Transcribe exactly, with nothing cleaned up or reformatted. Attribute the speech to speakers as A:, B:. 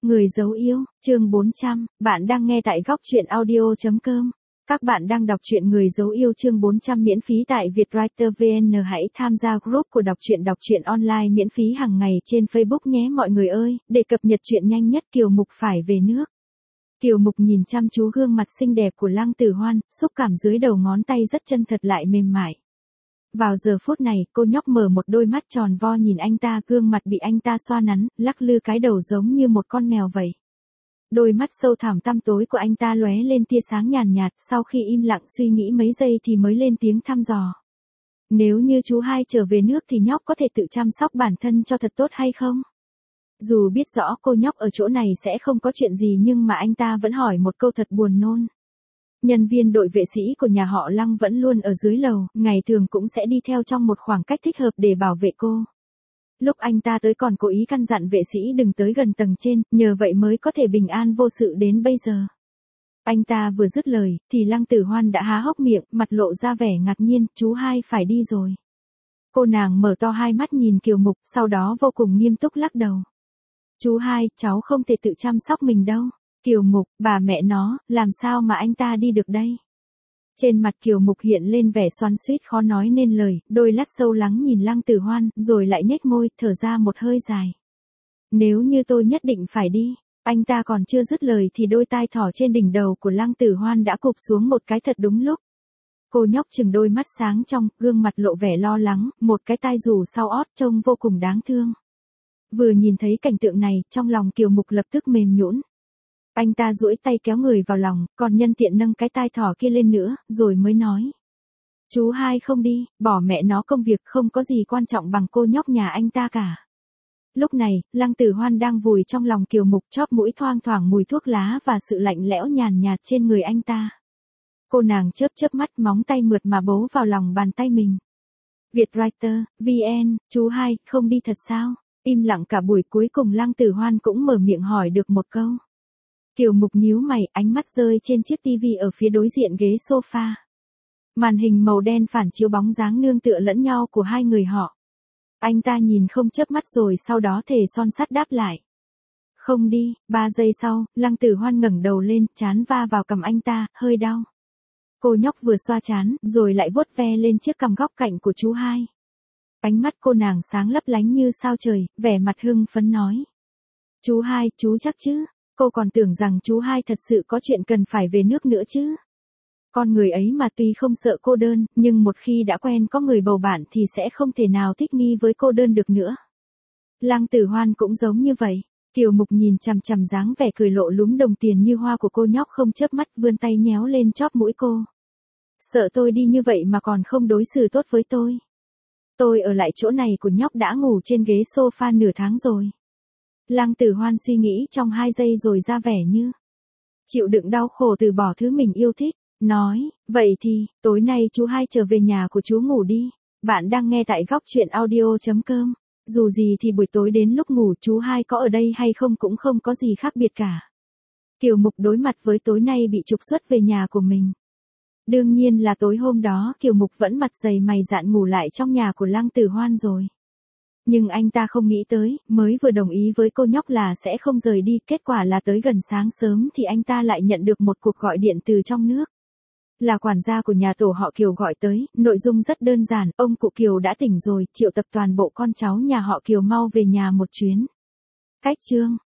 A: Người dấu yêu, chương bốn trăm, bạn đang nghe tại góc truyện audio chấm com. Các bạn đang đọc truyện Người dấu yêu chương bốn trăm miễn phí tại Vietwriter vê en. Hãy tham gia group của đọc truyện đọc truyện online miễn phí hàng ngày trên Facebook nhé mọi người ơi, để cập nhật truyện nhanh nhất. Kiều Mục phải về nước. Kiều Mục nhìn chăm chú gương mặt xinh đẹp của Lăng Tử Hoan, xúc cảm dưới đầu ngón tay rất chân thật lại mềm mại. Vào giờ phút này, cô nhóc mở một đôi mắt tròn vo nhìn anh ta, gương mặt bị anh ta xoa nắn, lắc lư cái đầu giống như một con mèo vậy. Đôi mắt sâu thẳm tăm tối của anh ta lóe lên tia sáng nhàn nhạt, sau khi im lặng suy nghĩ mấy giây thì mới lên tiếng thăm dò. Nếu như chú hai trở về nước thì nhóc có thể tự chăm sóc bản thân cho thật tốt hay không? Dù biết rõ cô nhóc ở chỗ này sẽ không có chuyện gì nhưng mà anh ta vẫn hỏi một câu thật buồn nôn. Nhân viên đội vệ sĩ của nhà họ Lăng vẫn luôn ở dưới lầu, ngày thường cũng sẽ đi theo trong một khoảng cách thích hợp để bảo vệ cô. Lúc anh ta tới còn cố ý căn dặn vệ sĩ đừng tới gần tầng trên, nhờ vậy mới có thể bình an vô sự đến bây giờ. Anh ta vừa dứt lời, thì Lăng Tử Hoan đã há hốc miệng, mặt lộ ra vẻ ngạc nhiên, chú hai phải đi rồi. Cô nàng mở to hai mắt nhìn Kiều Mục, sau đó vô cùng nghiêm túc lắc đầu. Chú hai, cháu không thể tự chăm sóc mình đâu. Kiều Mục, bà mẹ nó, làm sao mà anh ta đi được đây? Trên mặt Kiều Mục hiện lên vẻ xoắn xuýt khó nói nên lời, đôi lát sâu lắng nhìn Lăng Tử Hoan, rồi lại nhếch môi, thở ra một hơi dài. Nếu như tôi nhất định phải đi, anh ta còn chưa dứt lời thì đôi tai thỏ trên đỉnh đầu của Lăng Tử Hoan đã cụp xuống một cái thật đúng lúc. Cô nhóc chừng đôi mắt sáng trong, gương mặt lộ vẻ lo lắng, một cái tai rủ sau ót trông vô cùng đáng thương. Vừa nhìn thấy cảnh tượng này, trong lòng Kiều Mục lập tức mềm nhũn. Anh ta duỗi tay kéo người vào lòng, còn nhân tiện nâng cái tai thỏ kia lên nữa, rồi mới nói. Chú hai không đi, bỏ mẹ nó công việc không có gì quan trọng bằng cô nhóc nhà anh ta cả. Lúc này, Lăng Tử Hoan đang vùi trong lòng Kiều Mục, chóp mũi thoang thoảng mùi thuốc lá và sự lạnh lẽo nhàn nhạt trên người anh ta. Cô nàng chớp chớp mắt, móng tay mượt mà bấu vào lòng bàn tay mình. Vietwriter, vê en, chú hai, không đi thật sao? Im lặng cả buổi cuối cùng Lăng Tử Hoan cũng mở miệng hỏi được một câu. Kiều Mục nhíu mày, ánh mắt rơi trên chiếc tivi ở phía đối diện ghế sofa. Màn hình màu đen phản chiếu bóng dáng nương tựa lẫn nhau của hai người họ. Anh ta nhìn không chớp mắt rồi sau đó thề son sắt đáp lại. Không đi, ba giây sau, Lăng Tử Hoan ngẩng đầu lên, trán va vào cằm anh ta, hơi đau. Cô nhóc vừa xoa trán, rồi lại vuốt ve lên chiếc cằm góc cạnh của chú hai. Ánh mắt cô nàng sáng lấp lánh như sao trời, vẻ mặt hưng phấn nói. Chú hai, chú chắc chứ? Cô còn tưởng rằng chú hai thật sự có chuyện cần phải về nước nữa chứ. Con người ấy mà tuy không sợ cô đơn, nhưng một khi đã quen có người bầu bạn thì sẽ không thể nào thích nghi với cô đơn được nữa. Lăng Tử Hoan cũng giống như vậy. Kiều Mục nhìn chằm chằm dáng vẻ cười lộ lúm đồng tiền như hoa của cô nhóc không chớp mắt, vươn tay nhéo lên chóp mũi cô. Sợ tôi đi như vậy mà còn không đối xử tốt với tôi. Tôi ở lại chỗ này của nhóc đã ngủ trên ghế sofa nửa tháng rồi. Lăng Tử Hoan suy nghĩ trong hai giây rồi ra vẻ như chịu đựng đau khổ từ bỏ thứ mình yêu thích, nói, vậy thì, tối nay chú hai trở về nhà của chú ngủ đi. Bạn đang nghe tại góc truyện audio chấm com. Dù gì thì buổi tối đến lúc ngủ chú hai có ở đây hay không cũng không có gì khác biệt cả. Kiều Mục đối mặt với tối nay bị trục xuất về nhà của mình. Đương nhiên là tối hôm đó Kiều Mục vẫn mặt dày mày dạn ngủ lại trong nhà của Lăng Tử Hoan rồi. Nhưng anh ta không nghĩ tới, mới vừa đồng ý với cô nhóc là sẽ không rời đi, kết quả là tới gần sáng sớm thì anh ta lại nhận được một cuộc gọi điện từ trong nước. Là quản gia của nhà tổ họ Kiều gọi tới, nội dung rất đơn giản, ông cụ Kiều đã tỉnh rồi, triệu tập toàn bộ con cháu nhà họ Kiều mau về nhà một chuyến. Cách chương.